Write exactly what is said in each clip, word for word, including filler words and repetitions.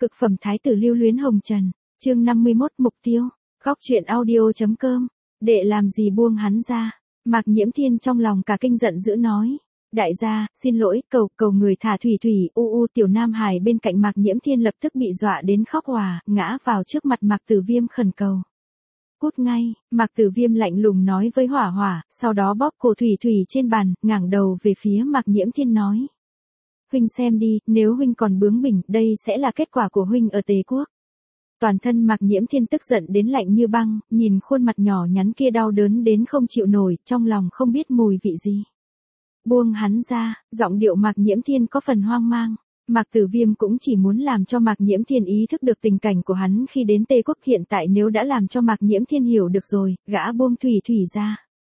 Cực phẩm thái tử lưu luyến hồng trần, chương năm mươi mốt mục tiêu, góc truyện audio.com, đệ làm gì buông hắn ra, Mạc Nhiễm Thiên trong lòng cả kinh giận dữ nói. Đại gia, xin lỗi, cầu, cầu người thả Thủy Thủy, u u tiểu Nam Hải bên cạnh Mạc Nhiễm Thiên lập tức bị dọa đến khóc hòa, ngã vào trước mặt Mạc Tử Viêm khẩn cầu. Cút ngay, Mạc Tử Viêm lạnh lùng nói với Hỏa Hỏa, sau đó bóp cổ Thủy Thủy trên bàn, ngẩng đầu về phía Mạc Nhiễm Thiên nói. Huynh xem đi, nếu huynh còn bướng bỉnh, đây sẽ là kết quả của huynh ở Tề Quốc. Toàn thân Mạc Nhiễm Thiên tức giận đến lạnh như băng, nhìn khuôn mặt nhỏ nhắn kia đau đớn đến không chịu nổi, trong lòng không biết mùi vị gì. Buông hắn ra, giọng điệu Mạc Nhiễm Thiên có phần hoang mang. Mạc Tử Viêm cũng chỉ muốn làm cho Mạc Nhiễm Thiên ý thức được tình cảnh của hắn khi đến Tề Quốc, hiện tại nếu đã làm cho Mạc Nhiễm Thiên hiểu được rồi, gã buông Thủy Thủy ra.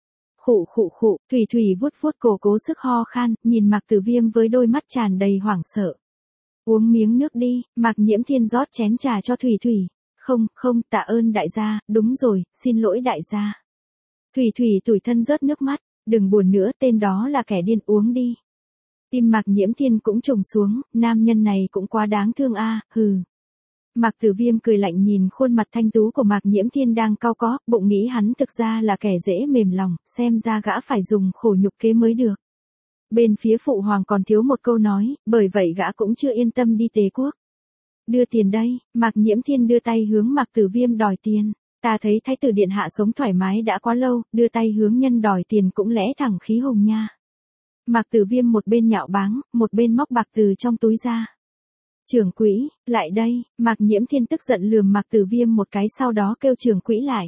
Khụ khụ khụ, Thủy Thủy vuốt vuốt cổ cố sức ho khan, nhìn Mạc Tử Viêm với đôi mắt tràn đầy hoảng sợ. Uống miếng nước đi, Mạc Nhiễm Thiên rót chén trà cho Thủy Thủy. Không, không, tạ ơn đại gia, đúng rồi, xin lỗi đại gia. Thủy Thủy tủi thân rớt nước mắt, đừng buồn nữa, tên đó là kẻ điên, uống đi. Tim Mạc Nhiễm Thiên cũng trùng xuống, nam nhân này cũng quá đáng thương a, hừ. Mạc Tử Viêm cười lạnh nhìn khuôn mặt thanh tú của Mạc Nhiễm Thiên đang cau có, bụng nghĩ hắn thực ra là kẻ dễ mềm lòng, xem ra gã phải dùng khổ nhục kế mới được. Bên phía phụ hoàng còn thiếu một câu nói, bởi vậy gã cũng chưa yên tâm đi Tề Quốc. Đưa tiền đây, Mạc Nhiễm Thiên đưa tay hướng Mạc Tử Viêm đòi tiền. Ta thấy thái tử điện hạ sống thoải mái đã quá lâu, đưa tay hướng nhân đòi tiền cũng lẽ thẳng khí hùng nha. Mạc Tử Viêm một bên nhạo báng, một bên móc bạc từ trong túi ra. Trưởng quỹ, lại đây, Mạc Nhiễm Thiên tức giận lườm Mạc Tử Viêm một cái, sau đó kêu trưởng quỹ lại.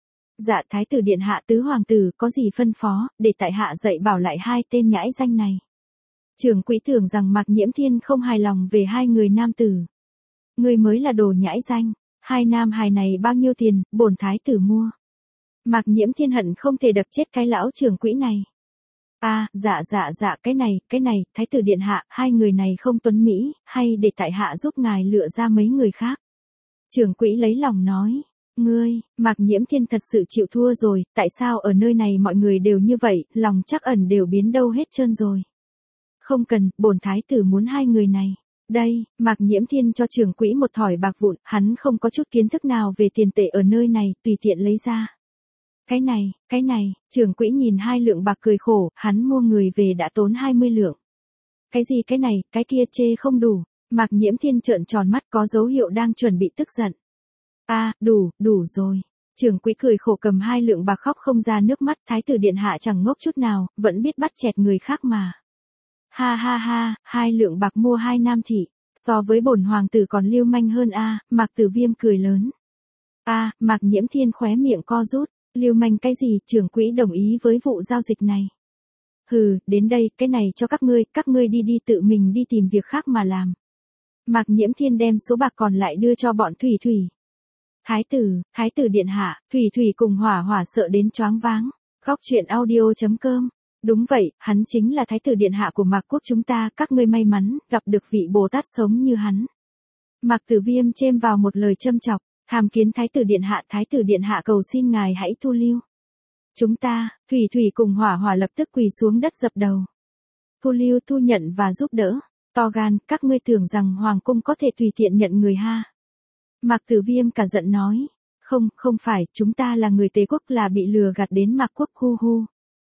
Dạ thái tử điện hạ, tứ hoàng tử có gì phân phó, để tại hạ dạy bảo lại hai tên nhãi danh này. Trưởng quỹ tưởng rằng Mạc Nhiễm Thiên không hài lòng về hai người nam tử. Người mới là đồ nhãi danh, hai nam hài này bao nhiêu tiền, bổn thái tử mua. Mạc Nhiễm Thiên hận không thể đập chết cái lão trưởng quỹ này. À, dạ dạ dạ, cái này, cái này, thái tử điện hạ, hai người này không tuấn mỹ, hay để tại hạ giúp ngài lựa ra mấy người khác. Trưởng quỹ lấy lòng nói. Ngươi, Mạc Nhiễm Thiên thật sự chịu thua rồi, tại sao ở nơi này mọi người đều như vậy, lòng trắc ẩn đều biến đâu hết trơn rồi. Không cần, bổn thái tử muốn hai người này. Đây, Mạc Nhiễm Thiên cho trưởng quỹ một thỏi bạc vụn, hắn không có chút kiến thức nào về tiền tệ ở nơi này, tùy tiện lấy ra. Cái này, cái này, trưởng quỹ nhìn hai lượng bạc cười khổ, hắn mua người về đã tốn hai mươi lượng. Cái gì cái này, cái kia chê không đủ, Mạc Nhiễm Thiên trợn tròn mắt có dấu hiệu đang chuẩn bị tức giận. À, đủ, đủ rồi. Trưởng quỹ cười khổ cầm hai lượng bạc khóc không ra nước mắt, thái tử điện hạ chẳng ngốc chút nào, vẫn biết bắt chẹt người khác mà. Ha ha ha, hai lượng bạc mua hai nam thị, so với bổn hoàng tử còn lưu manh hơn a, à, Mạc Tử Viêm cười lớn. A, à, Mạc Nhiễm Thiên khóe miệng co rút, lưu manh cái gì, trưởng quỹ đồng ý với vụ giao dịch này. Hừ, đến đây, cái này cho các ngươi, các ngươi đi đi tự mình đi tìm việc khác mà làm. Mạc Nhiễm Thiên đem số bạc còn lại đưa cho bọn Thủy Thủy. Thái tử, thái tử điện hạ, Thủy Thủy cùng Hỏa Hỏa sợ đến choáng váng. Góc truyện audio.com. Đúng vậy, hắn chính là thái tử điện hạ của Mạc Quốc chúng ta, các ngươi may mắn, gặp được vị Bồ Tát sống như hắn. Mạc Tử Viêm chêm vào một lời châm chọc, tham kiến thái tử điện hạ, thái tử điện hạ cầu xin ngài hãy thu lưu. Chúng ta, Thủy Thủy cùng Hỏa Hỏa lập tức quỳ xuống đất dập đầu. Thu lưu, thu nhận và giúp đỡ. To gan, các ngươi tưởng rằng Hoàng cung có thể tùy tiện nhận người ha. Mạc Tử Viêm cả giận nói. Không, không phải, chúng ta là người Tề Quốc là bị lừa gạt đến Mạc Quốc hu hu.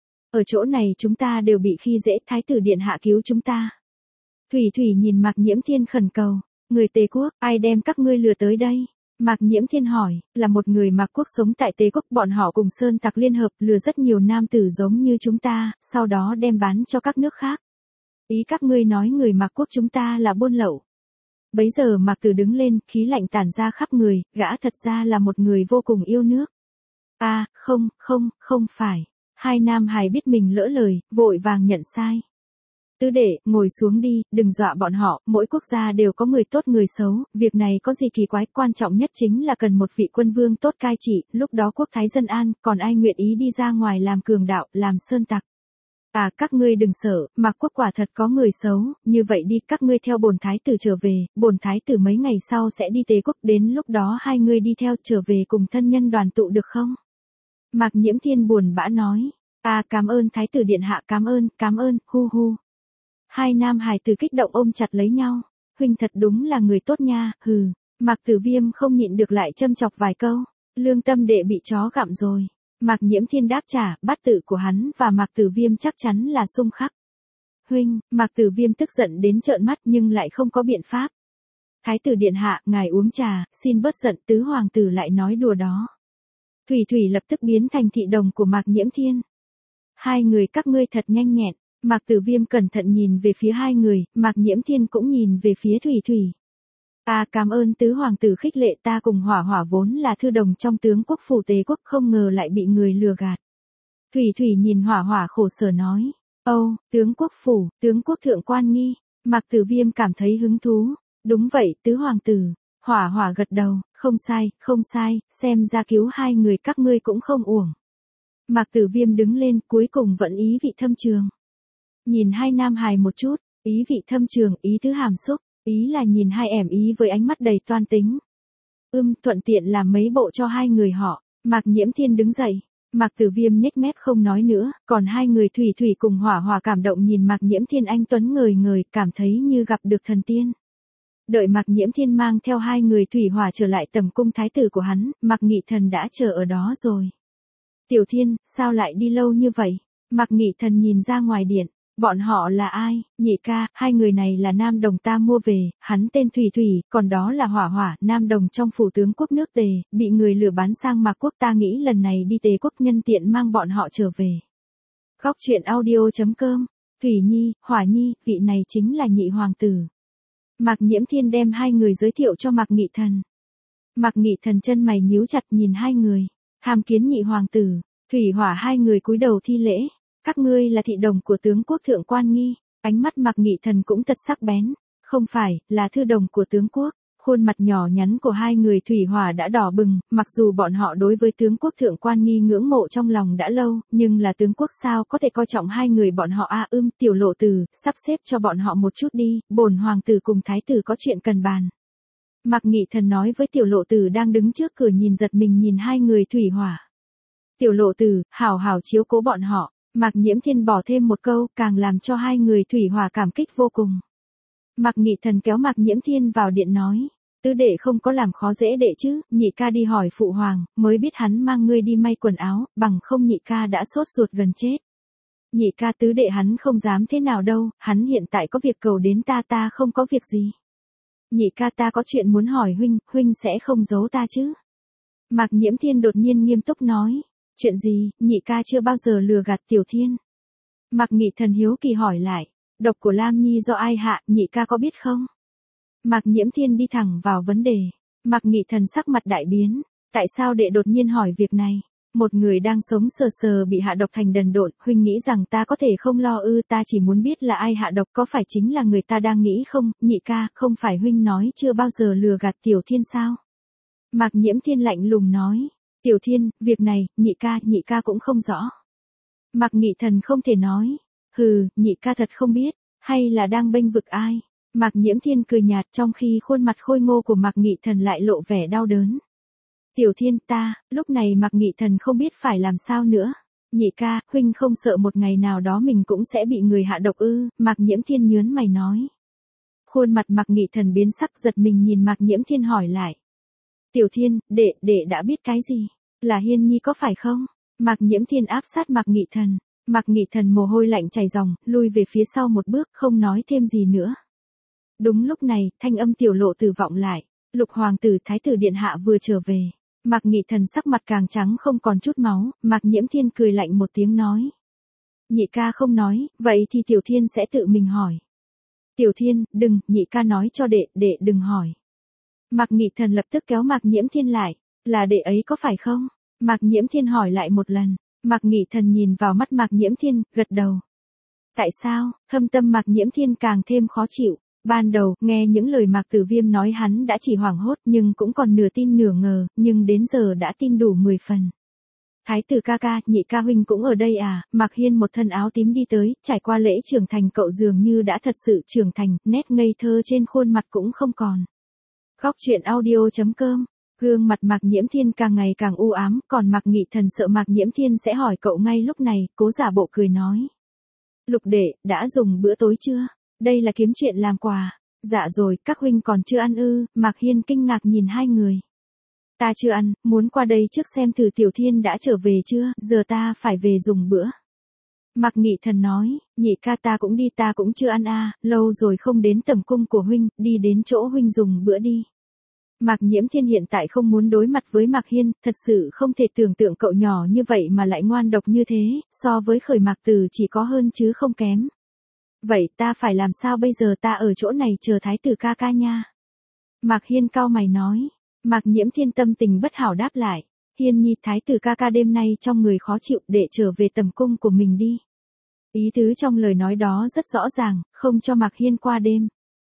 Ở chỗ này chúng ta đều bị khi dễ, thái tử điện hạ cứu chúng ta. Thủy Thủy nhìn Mạc Nhiễm Thiên khẩn cầu. Người Tề Quốc, ai đem các ngươi lừa tới đây? Mạc Nhiễm Thiên hỏi, là một người Mạc Quốc sống tại Tề Quốc, bọn họ cùng sơn tặc liên hợp lừa rất nhiều nam tử giống như chúng ta, sau đó đem bán cho các nước khác. Ý các ngươi nói người Mạc Quốc chúng ta là buôn lậu. Bấy giờ Mạc Tử đứng lên, khí lạnh tản ra khắp người, gã thật ra là một người vô cùng yêu nước. À, không, không, không phải. Hai nam hài biết mình lỡ lời, vội vàng nhận sai. Tứ đệ, ngồi xuống đi, đừng dọa bọn họ, mỗi quốc gia đều có người tốt người xấu, việc này có gì kỳ quái, quan trọng nhất chính là cần một vị quân vương tốt cai trị, lúc đó quốc thái dân an, còn ai nguyện ý đi ra ngoài làm cường đạo, làm sơn tặc. À, các ngươi đừng sợ, Mạc Quốc quả thật có người xấu, như vậy đi, các ngươi theo bổn thái tử trở về, bổn thái tử mấy ngày sau sẽ đi Tề Quốc, đến lúc đó hai ngươi đi theo trở về cùng thân nhân đoàn tụ được không? Mạc Nhiễm Thiên buồn bã nói. À, cảm ơn thái tử điện hạ, cảm ơn, cảm ơn, hu hu. Hai nam hài tử kích động ôm chặt lấy nhau. huynh thật đúng là người tốt nha, hừ. Mạc Tử Viêm không nhịn được lại châm chọc vài câu, lương tâm đệ bị chó gặm rồi. Mạc Nhiễm Thiên đáp trả, bát tự của hắn và Mạc Tử Viêm chắc chắn là xung khắc. Huynh, Mạc Tử Viêm tức giận đến trợn mắt nhưng lại không có biện pháp. Thái tử điện hạ, ngài uống trà, xin bớt giận, tứ hoàng tử lại nói đùa đó. Thủy Thủy lập tức biến thành thị đồng của Mạc Nhiễm Thiên. Hai người các ngươi thật nhanh nhẹn. Mạc Tử Viêm cẩn thận nhìn về phía hai người, Mạc Nhiễm Thiên cũng nhìn về phía Thủy Thủy. Ta cảm ơn tứ hoàng tử khích lệ, ta cùng Hỏa Hỏa vốn là thư đồng trong tướng quốc phủ Tế quốc, không ngờ lại bị người lừa gạt. Thủy Thủy nhìn Hỏa Hỏa khổ sở nói, âu, tướng quốc phủ, tướng quốc thượng quan nghi. Mạc Tử Viêm cảm thấy hứng thú. Đúng vậy, tứ hoàng tử. Hỏa Hỏa gật đầu, không sai, không sai, xem ra cứu hai người các ngươi cũng không uổng. Mạc Tử Viêm đứng lên, cuối cùng vẫn ý vị thâm trường. Nhìn hai nam hài một chút, ý vị thâm trường, ý thứ hàm xúc, ý là nhìn hai ẻm ý với ánh mắt đầy toan tính. Ưm, thuận tiện làm mấy bộ cho hai người họ. Mạc Nhiễm Thiên đứng dậy, Mạc Tử Viêm nhếch mép không nói nữa, còn hai người Thủy Thủy cùng Hỏa Hỏa cảm động nhìn Mạc Nhiễm Thiên anh tuấn ngời ngời, cảm thấy như gặp được thần tiên. Đợi Mạc Nhiễm Thiên mang theo hai người Thủy Hỏa trở lại tầm cung thái tử của hắn, Mạc Nghị Thần đã chờ ở đó rồi. Tiểu Thiên, sao lại đi lâu như vậy? Mạc Nghị Thần nhìn ra ngoài điện. Bọn họ là ai? Nhị ca, hai người này là nam đồng ta mua về, hắn tên Thủy Thủy, còn đó là Hỏa Hỏa, nam đồng trong phủ tướng quốc nước Tề, bị người lừa bán sang Mạc quốc, ta nghĩ lần này đi Tề quốc nhân tiện mang bọn họ trở về. Góc truyện audio chấm com. Thủy Nhi, Hỏa Nhi, vị này chính là nhị hoàng tử. Mạc Nhiễm Thiên đem hai người giới thiệu cho Mạc Nghị Thần. Mạc Nghị Thần chân mày nhíu chặt nhìn hai người, tham kiến nhị hoàng tử. Thủy Hỏa hai người cúi đầu thi lễ. Các ngươi là thị đồng của tướng quốc thượng quan nghi. Ánh mắt Mạc Nghị Thần cũng thật sắc bén. Không phải, là thư đồng của tướng quốc. Khuôn mặt nhỏ nhắn của hai người Thủy Hỏa đã đỏ bừng, mặc dù bọn họ đối với tướng quốc thượng quan nghi ngưỡng mộ trong lòng đã lâu, nhưng là tướng quốc sao có thể coi trọng hai người bọn họ a à, ưm, tiểu lộ tử, sắp xếp cho bọn họ một chút đi, bổn hoàng tử cùng thái tử có chuyện cần bàn. Mạc Nghị Thần nói với tiểu lộ tử đang đứng trước cửa nhìn giật mình nhìn hai người Thủy Hỏa. Tiểu lộ tử, hảo hảo chiếu cố bọn họ. Mạc Nhiễm Thiên bỏ thêm một câu, càng làm cho hai người Thủy Hỏa cảm kích vô cùng. Mạc Nghị Thần kéo Mạc Nhiễm Thiên vào điện nói, tứ đệ không có làm khó dễ đệ chứ, nhị ca đi hỏi phụ hoàng, mới biết hắn mang ngươi đi may quần áo, bằng không nhị ca đã sốt ruột gần chết. Nhị ca tứ đệ hắn không dám thế nào đâu, hắn hiện tại có việc cầu đến ta, ta không có việc gì. Nhị ca ta có chuyện muốn hỏi huynh, huynh sẽ không giấu ta chứ. Mạc Nhiễm Thiên đột nhiên nghiêm túc nói. Chuyện gì, nhị ca chưa bao giờ lừa gạt Tiểu Thiên. Mạc Nghị Thần hiếu kỳ hỏi lại, độc của Lam Nhi do ai hạ, nhị ca có biết không? Mạc Nhiễm Thiên đi thẳng vào vấn đề. Mạc Nghị Thần sắc mặt đại biến, tại sao đệ đột nhiên hỏi việc này? Một người đang sống sờ sờ bị hạ độc thành đần độn, huynh nghĩ rằng ta có thể không lo ư? Ta chỉ muốn biết là ai hạ độc, có phải chính là người ta đang nghĩ không? Nhị ca, không phải huynh nói chưa bao giờ lừa gạt Tiểu Thiên sao? Mạc Nhiễm Thiên lạnh lùng nói. Tiểu Thiên, việc này, nhị ca, nhị ca cũng không rõ. Mạc Nghị Thần không thể nói. Hừ, nhị ca thật không biết, hay là đang bênh vực ai? Mạc Nhiễm Thiên cười nhạt trong khi khuôn mặt khôi ngô của Mạc Nghị Thần lại lộ vẻ đau đớn. Tiểu Thiên ta, lúc này Mạc Nghị Thần không biết phải làm sao nữa. Nhị ca, huynh không sợ một ngày nào đó mình cũng sẽ bị người hạ độc ư? Mạc Nhiễm Thiên nhớn mày nói. Khuôn mặt Mạc Nghị Thần biến sắc giật mình nhìn Mạc Nhiễm Thiên hỏi lại. Tiểu Thiên, đệ, đệ đã biết cái gì? Là Hiên Nhi có phải không? Mạc Nhiễm Thiên áp sát Mạc Nghị Thần. Mạc Nghị Thần mồ hôi lạnh chảy ròng, lui về phía sau một bước, không nói thêm gì nữa. Đúng lúc này, thanh âm tiểu lộ tử vọng lại. Lục hoàng tử thái tử điện hạ vừa trở về. Mạc Nghị Thần sắc mặt càng trắng không còn chút máu, Mạc Nhiễm Thiên cười lạnh một tiếng nói. Nhị ca không nói, vậy thì Tiểu Thiên sẽ tự mình hỏi. Tiểu Thiên, đừng, nhị ca nói cho đệ, đệ đừng hỏi. Mạc Nghị Thần lập tức kéo Mạc Nhiễm Thiên lại, là đệ ấy có phải không? Mạc Nhiễm Thiên hỏi lại một lần, Mạc Nghị Thần nhìn vào mắt Mạc Nhiễm Thiên, gật đầu. Tại sao? Thâm tâm Mạc Nhiễm Thiên càng thêm khó chịu. Ban đầu, nghe những lời Mạc Tử Viêm nói hắn đã chỉ hoảng hốt nhưng cũng còn nửa tin nửa ngờ, nhưng đến giờ đã tin đủ mười phần. Thái tử ca ca, nhị ca huynh cũng ở đây à? Mạc Hiên một thân áo tím đi tới, trải qua lễ trưởng thành cậu dường như đã thật sự trưởng thành, nét ngây thơ trên khuôn mặt cũng không còn. Góc truyện audio chấm com. Gương mặt Mạc Nhiễm Thiên càng ngày càng u ám, còn Mạc Nghị Thần sợ Mạc Nhiễm Thiên sẽ hỏi cậu ngay lúc này, cố giả bộ cười nói. Lục đệ, đã dùng bữa tối chưa? Đây là kiếm chuyện làm quà. Dạ rồi, các huynh còn chưa ăn ư? Mạc Hiên kinh ngạc nhìn hai người. Ta chưa ăn, muốn qua đây trước xem thử Tiểu Thiên đã trở về chưa, giờ ta phải về dùng bữa. Mạc Nghị Thần nói, nhị ca ta cũng đi, ta cũng chưa ăn à, lâu rồi không đến tầm cung của huynh, đi đến chỗ huynh dùng bữa đi. Mạc Nhiễm Thiên hiện tại không muốn đối mặt với Mạc Hiên, thật sự không thể tưởng tượng cậu nhỏ như vậy mà lại ngoan độc như thế, so với Khởi Mạc Tử chỉ có hơn chứ không kém. Vậy ta phải làm sao bây giờ, ta ở chỗ này chờ thái tử ca ca nha. Mạc Hiên cau mày nói. Mạc Nhiễm Thiên tâm tình bất hảo đáp lại. Hiên nhi, thái tử ca ca đêm nay trong người khó chịu, để trở về tầm cung của mình đi. Ý tứ trong lời nói đó rất rõ ràng, không cho Mạc Hiên qua đêm.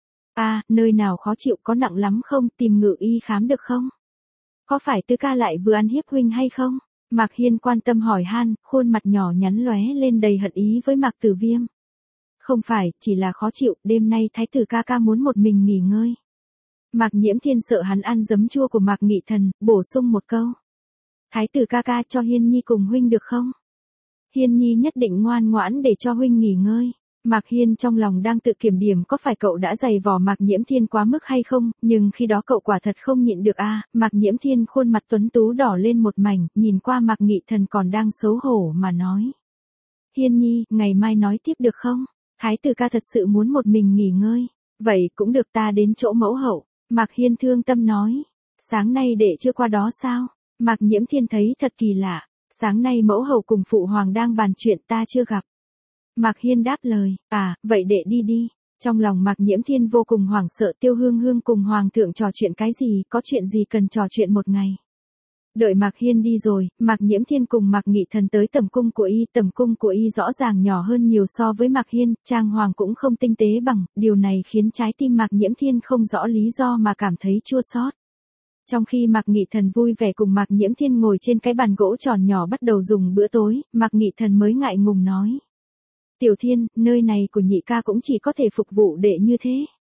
À, nơi nào khó chịu, có nặng lắm không, tìm ngự y khám được không? Có phải tư ca lại vừa ăn hiếp huynh hay không? Mạc Hiên quan tâm hỏi han, khuôn mặt nhỏ nhắn lóe lên đầy hận ý với Mạc Tử Viêm. Không phải, chỉ là khó chịu, đêm nay thái tử ca ca muốn một mình nghỉ ngơi. Mạc Nhiễm Thiên sợ hắn ăn giấm chua của Mạc Nghị Thần, bổ sung một câu. Thái tử ca ca, cho Hiên nhi cùng huynh được không? Hiên nhi nhất định ngoan ngoãn để cho huynh nghỉ ngơi. Mạc Hiên trong lòng đang tự kiểm điểm có phải cậu đã dày vò Mạc Nhiễm Thiên quá mức hay không, nhưng khi đó cậu quả thật không nhịn được a. À, Mạc Nhiễm Thiên khuôn mặt tuấn tú đỏ lên một mảnh, nhìn qua Mạc Nghị Thần còn đang xấu hổ mà nói. Hiên nhi, ngày mai nói tiếp được không? Thái tử ca thật sự muốn một mình nghỉ ngơi. Vậy cũng được, ta đến chỗ mẫu hậu. Mạc Hiên thương tâm nói. Sáng nay đệ chưa qua đó sao? Mạc Nhiễm Thiên thấy thật kỳ lạ. Sáng nay mẫu hậu cùng phụ hoàng đang bàn chuyện, ta chưa gặp. Mạc Hiên đáp lời, à, vậy đệ đi đi. Trong lòng Mạc Nhiễm Thiên vô cùng hoảng sợ, Tiêu Hương Hương cùng hoàng thượng trò chuyện cái gì, có chuyện gì cần trò chuyện một ngày. Đợi Mạc Hiên đi rồi, Mạc Nhiễm Thiên cùng Mạc Nghị Thần tới tầm cung của y, tầm cung của y rõ ràng nhỏ hơn nhiều so với Mạc Hiên, trang hoàng cũng không tinh tế bằng, điều này khiến trái tim Mạc Nhiễm Thiên không rõ lý do mà cảm thấy chua xót. Trong khi Mạc Nghị Thần vui vẻ cùng Mạc Nhiễm Thiên ngồi trên cái bàn gỗ tròn nhỏ bắt đầu dùng bữa tối, Mạc Nghị Thần mới ngại ngùng nói. Tiểu Thiên, nơi này của nhị ca cũng chỉ có thể phục vụ đệ như thế.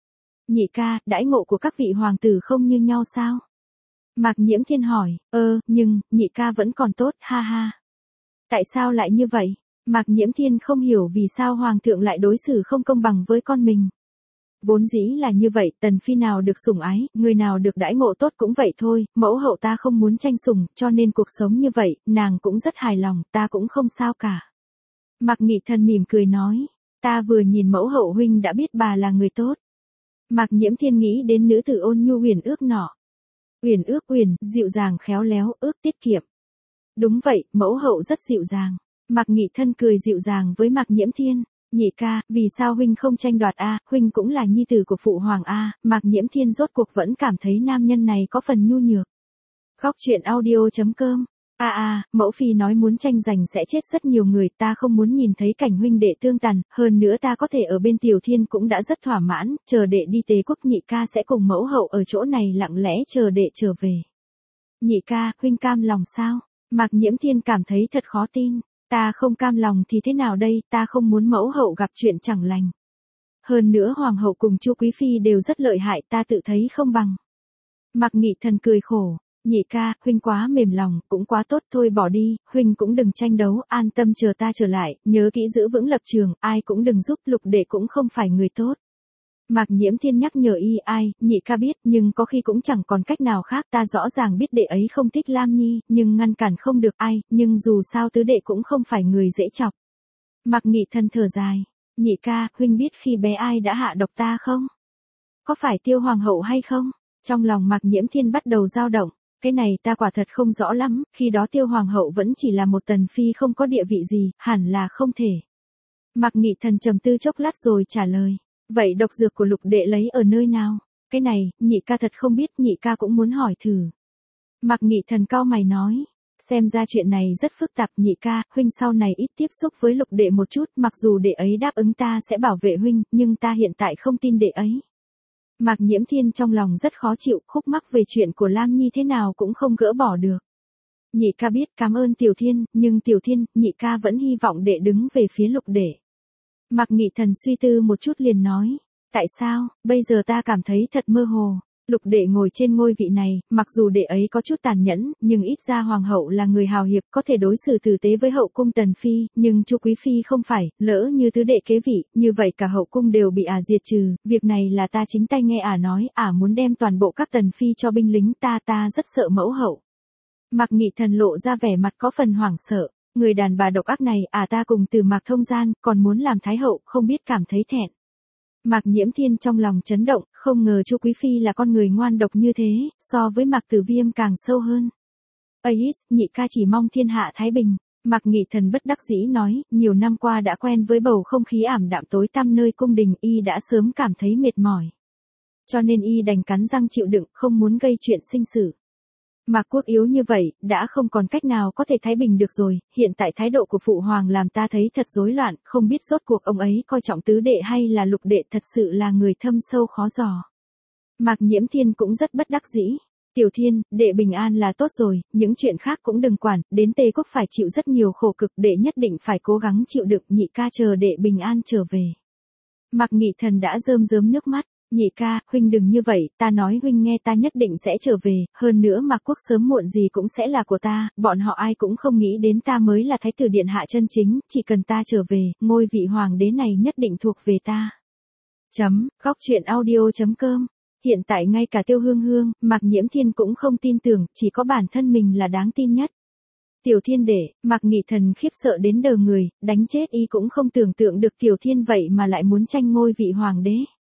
Nhị ca, đãi ngộ của các vị hoàng tử không như nhau sao? Mạc Nhiễm Thiên hỏi, ơ, nhưng, nhị ca vẫn còn tốt, ha ha. Tại sao lại như vậy? Mạc Nhiễm Thiên không hiểu vì sao hoàng thượng lại đối xử không công bằng với con mình. Vốn dĩ là như vậy, tần phi nào được sủng ái, người nào được đãi ngộ tốt cũng vậy thôi, mẫu hậu ta không muốn tranh sủng, cho nên cuộc sống như vậy, nàng cũng rất hài lòng, ta cũng không sao cả. Mạc Nghị Thần mỉm cười nói, ta vừa nhìn mẫu hậu huynh đã biết bà là người tốt. Mạc Nhiễm Thiên nghĩ đến nữ tử ôn nhu Uyển Ước nọ. Uyển Ước Uyển, dịu dàng khéo léo, ước tiết kiệm. Đúng vậy, mẫu hậu rất dịu dàng. Mạc Nghị Thân cười dịu dàng với Mạc Nhiễm Thiên. Nhị ca, vì sao huynh không tranh đoạt a? Huynh cũng là nhi tử của phụ hoàng a. Mạc Nhiễm Thiên rốt cuộc vẫn cảm thấy nam nhân này có phần nhu nhược. Góc truyện audio chấm com. A a, mẫu phi nói muốn tranh giành sẽ chết rất nhiều người, ta không muốn nhìn thấy cảnh huynh đệ tương tàn, hơn nữa ta có thể ở bên Tiểu Thiên cũng đã rất thỏa mãn, chờ đệ đi Tế Quốc, nhị ca sẽ cùng mẫu hậu ở chỗ này lặng lẽ chờ đệ trở về. Nhị ca, huynh cam lòng sao? Mạc Nhiễm Thiên cảm thấy thật khó tin. Ta không cam lòng thì thế nào đây, ta không muốn mẫu hậu gặp chuyện chẳng lành. Hơn nữa hoàng hậu cùng Chu Quý Phi đều rất lợi hại, ta tự thấy không bằng. Mạc Nghị Thần cười khổ. Nhị ca, huynh quá mềm lòng, cũng quá tốt, thôi bỏ đi, huynh cũng đừng tranh đấu, an tâm chờ ta trở lại, nhớ kỹ giữ vững lập trường, ai cũng đừng giúp, Lục đệ cũng không phải người tốt. Mạc Nhiễm Thiên nhắc nhở y, ai, nhị ca biết, nhưng có khi cũng chẳng còn cách nào khác, ta rõ ràng biết đệ ấy không thích Lam Nhi, nhưng ngăn cản không được ai, nhưng dù sao tứ đệ cũng không phải người dễ chọc. Mạc Nghị Thần thở dài, nhị ca, huynh biết khi bé ai đã hạ độc ta không? Có phải Tiêu hoàng hậu hay không? Trong lòng Mạc Nhiễm Thiên bắt đầu dao động. Cái này ta quả thật không rõ lắm, khi đó Tiêu hoàng hậu vẫn chỉ là một tần phi không có địa vị gì, hẳn là không thể. Mạc Nghị Thần trầm tư chốc lát rồi trả lời, vậy độc dược của Lục đệ lấy ở nơi nào? Cái này, nhị ca thật không biết, nhị ca cũng muốn hỏi thử. Mạc Nghị Thần cau mày nói, xem ra chuyện này rất phức tạp, nhị ca, huynh sau này ít tiếp xúc với Lục đệ một chút, mặc dù đệ ấy đáp ứng ta sẽ bảo vệ huynh, nhưng ta hiện tại không tin đệ ấy. Mạc Nhiễm Thiên trong lòng rất khó chịu, khúc mắc về chuyện của Lam Nhi thế nào cũng không gỡ bỏ được. Nhị ca biết, cảm ơn Tiểu Thiên, nhưng Tiểu Thiên, nhị ca vẫn hy vọng đệ đứng về phía Lục đệ. Mạc Nghị Thần suy tư một chút liền nói, tại sao, bây giờ ta cảm thấy thật mơ hồ. Lục đệ ngồi trên ngôi vị này, mặc dù đệ ấy có chút tàn nhẫn, nhưng ít ra hoàng hậu là người hào hiệp, có thể đối xử tử tế với hậu cung tần phi, nhưng chu quý phi không phải, lỡ như tứ đệ kế vị, như vậy cả hậu cung đều bị ả diệt trừ, việc này là ta chính tay nghe ả nói, ả muốn đem toàn bộ các tần phi cho binh lính ta ta rất sợ mẫu hậu. Mạc Nghị Thần lộ ra vẻ mặt có phần hoảng sợ, người đàn bà độc ác này, ả ta cùng từ Mạc Thông Gian, còn muốn làm thái hậu, không biết cảm thấy thẹn. Mạc Nhiễm Thiên trong lòng chấn động, không ngờ chu quý phi là con người ngoan độc như thế, so với Mạc Tử Viêm càng sâu hơn. Ais, nhị ca chỉ mong thiên hạ thái bình. Mạc Nghị Thần bất đắc dĩ nói, nhiều năm qua đã quen với bầu không khí ảm đạm tối tăm nơi cung đình, y đã sớm cảm thấy mệt mỏi. Cho nên y đành cắn răng chịu đựng, không muốn gây chuyện sinh sự. Mạc Quốc yếu như vậy, đã không còn cách nào có thể thái bình được rồi, hiện tại thái độ của phụ hoàng làm ta thấy thật rối loạn, không biết rốt cuộc ông ấy coi trọng tứ đệ hay là lục đệ, thật sự là người thâm sâu khó dò. Mạc Nhiễm Thiên cũng rất bất đắc dĩ. Tiểu Thiên, đệ bình an là tốt rồi, những chuyện khác cũng đừng quản, đến Tề Quốc phải chịu rất nhiều khổ cực, đệ nhất định phải cố gắng chịu đựng, nhị ca chờ đệ bình an trở về. Mạc Nghị Thần đã rơm rớm nước mắt. Nhị ca, huynh đừng như vậy, ta nói huynh nghe, ta nhất định sẽ trở về, hơn nữa Mạc Quốc sớm muộn gì cũng sẽ là của ta, bọn họ ai cũng không nghĩ đến ta mới là thái tử điện hạ chân chính, chỉ cần ta trở về, ngôi vị hoàng đế này nhất định thuộc về ta. Chấm, góc truyện audio chấm com. Hiện tại ngay cả Tiêu Hương Hương, Mạc Nhiễm Thiên cũng không tin tưởng, chỉ có bản thân mình là đáng tin nhất. Tiểu Thiên đệ, Mạc Nghị Thần khiếp sợ đến đờ người, đánh chết y cũng không tưởng tượng được Tiểu Thiên vậy mà lại muốn tranh ngôi vị hoàng đế.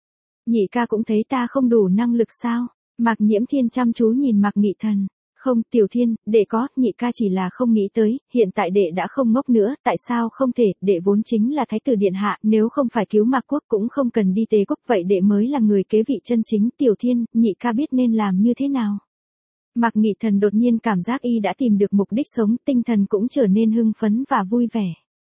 Nhị ca cũng thấy ta không đủ năng lực sao? Mạc Nhiễm Thiên chăm chú nhìn Mạc Nghị Thần. Không, Tiểu Thiên, đệ có, nhị ca chỉ là không nghĩ tới, hiện tại đệ đã không ngốc nữa, tại sao không thể, đệ vốn chính là thái tử điện hạ, nếu không phải cứu Mạc Quốc cũng không cần đi Tề Quốc, vậy đệ mới là người kế vị chân chính. Tiểu Thiên, nhị ca biết nên làm như thế nào? Mạc Nghị Thần đột nhiên cảm giác y đã tìm được mục đích sống, tinh thần cũng trở nên hưng phấn và vui vẻ.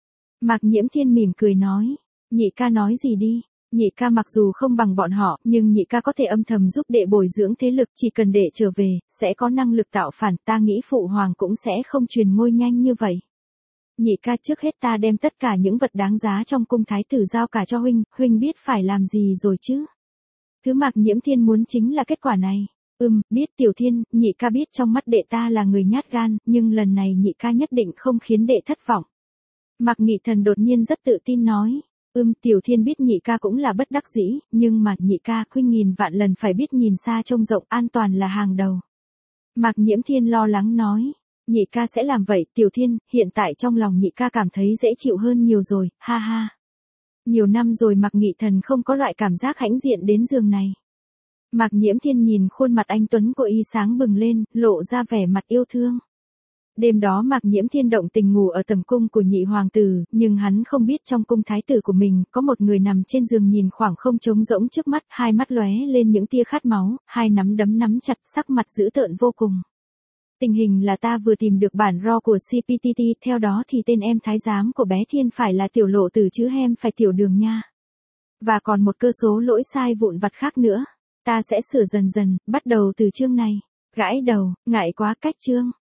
Mạc Nhiễm Thiên mỉm cười nói, nhị ca nói gì đi? Nhị ca mặc dù không bằng bọn họ, nhưng nhị ca có thể âm thầm giúp đệ bồi dưỡng thế lực, chỉ cần đệ trở về, sẽ có năng lực tạo phản, ta nghĩ phụ hoàng cũng sẽ không truyền ngôi nhanh như vậy. Nhị ca, trước hết ta đem tất cả những vật đáng giá trong cung thái tử giao cả cho huynh, huynh biết phải làm gì rồi chứ? Thứ Mạc Nhiễm Thiên muốn chính là kết quả này. Ừm, biết Tiểu Thiên, nhị ca biết trong mắt đệ ta là người nhát gan, nhưng lần này nhị ca nhất định không khiến đệ thất vọng. Mạc Nghị Thần đột nhiên rất tự tin nói. Ừm, Tiểu Thiên biết nhị ca cũng là bất đắc dĩ, nhưng mà nhị ca, huynh nghìn vạn lần phải biết nhìn xa trông rộng, an toàn là hàng đầu. Mạc Nhiễm Thiên lo lắng nói, nhị ca sẽ làm vậy. Tiểu Thiên, hiện tại trong lòng nhị ca cảm thấy dễ chịu hơn nhiều rồi, ha ha. Nhiều năm rồi Mạc Nghị Thần không có loại cảm giác hãnh diện đến giường này. Mạc Nhiễm Thiên nhìn khuôn mặt anh tuấn của y sáng bừng lên, lộ ra vẻ mặt yêu thương. Đêm đó Mạc Nhiễm Thiên động tình ngủ ở tầm cung của nhị hoàng tử, nhưng hắn không biết trong cung thái tử của mình, có một người nằm trên giường nhìn khoảng không trống rỗng trước mắt, hai mắt lóe lên những tia khát máu, hai nắm đấm nắm chặt, sắc mặt dữ tợn vô cùng. Tình hình là ta vừa tìm được bản raw của xê pê tê tê, theo đó thì tên em thái giám của bé Thiên phải là Tiểu Lộ Tử chứ em phải Tiểu Đường nha. Và còn một cơ số lỗi sai vụn vặt khác nữa. Ta sẽ sửa dần dần, bắt đầu từ chương này. Gãi đầu, ngại quá cách chương.